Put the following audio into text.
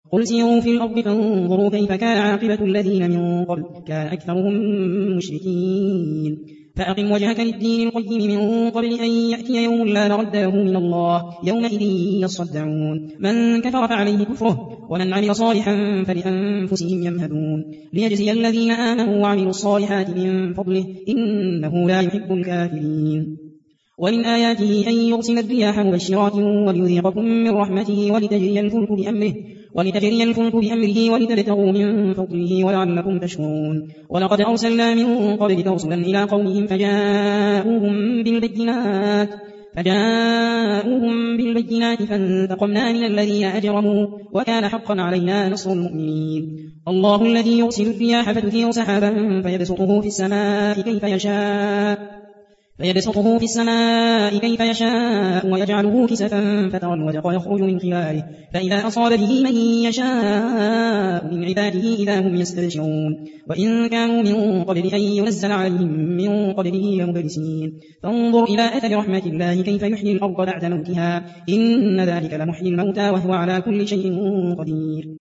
قل سيروا في الأرض فانظروا كيف كان عاقبة الذين من قبل كان أكثرهم مشركين فأقم وجهك للدين القيم من قبل أن يأتي يوم لا مرد له من الله يومئذ يصدعون من كفر فعليه كفره ومن عمل صالحا فلأنفسهم يمهدون ليجزي الذين آمنوا وعملوا الصالحات من فضله إنه لا يحب الكافرين ومن آياته أن يرسل الرياح مبشرات وليذيقكم من رحمته ولتجري الفلك بأمره ولتبتغوا من فضله ولعلكم تشكرون ولقد أرسلنا من قبلك رسلا إلى قومهم فجاءوهم بالبينات فانتقمنا من الذين أجرموا وكان حقا علينا نصر المؤمنين الله الذي يرسل الرياح فتثير سحابا فيبسطه في السماء كيف يشاء ويجعله كسفا فترى الودق يخرج من خلاله فإذا أصاب به من يشاء من عباده إذا هم يستبشرون وإن كانوا من قبل أن ينزل عليهم من قبله لمبلسين فانظر إلى أثر رحمة الله كيف يحيي الأرض بعد موتها إن ذلك لمحيي الموتى وهو على كل شيء قدير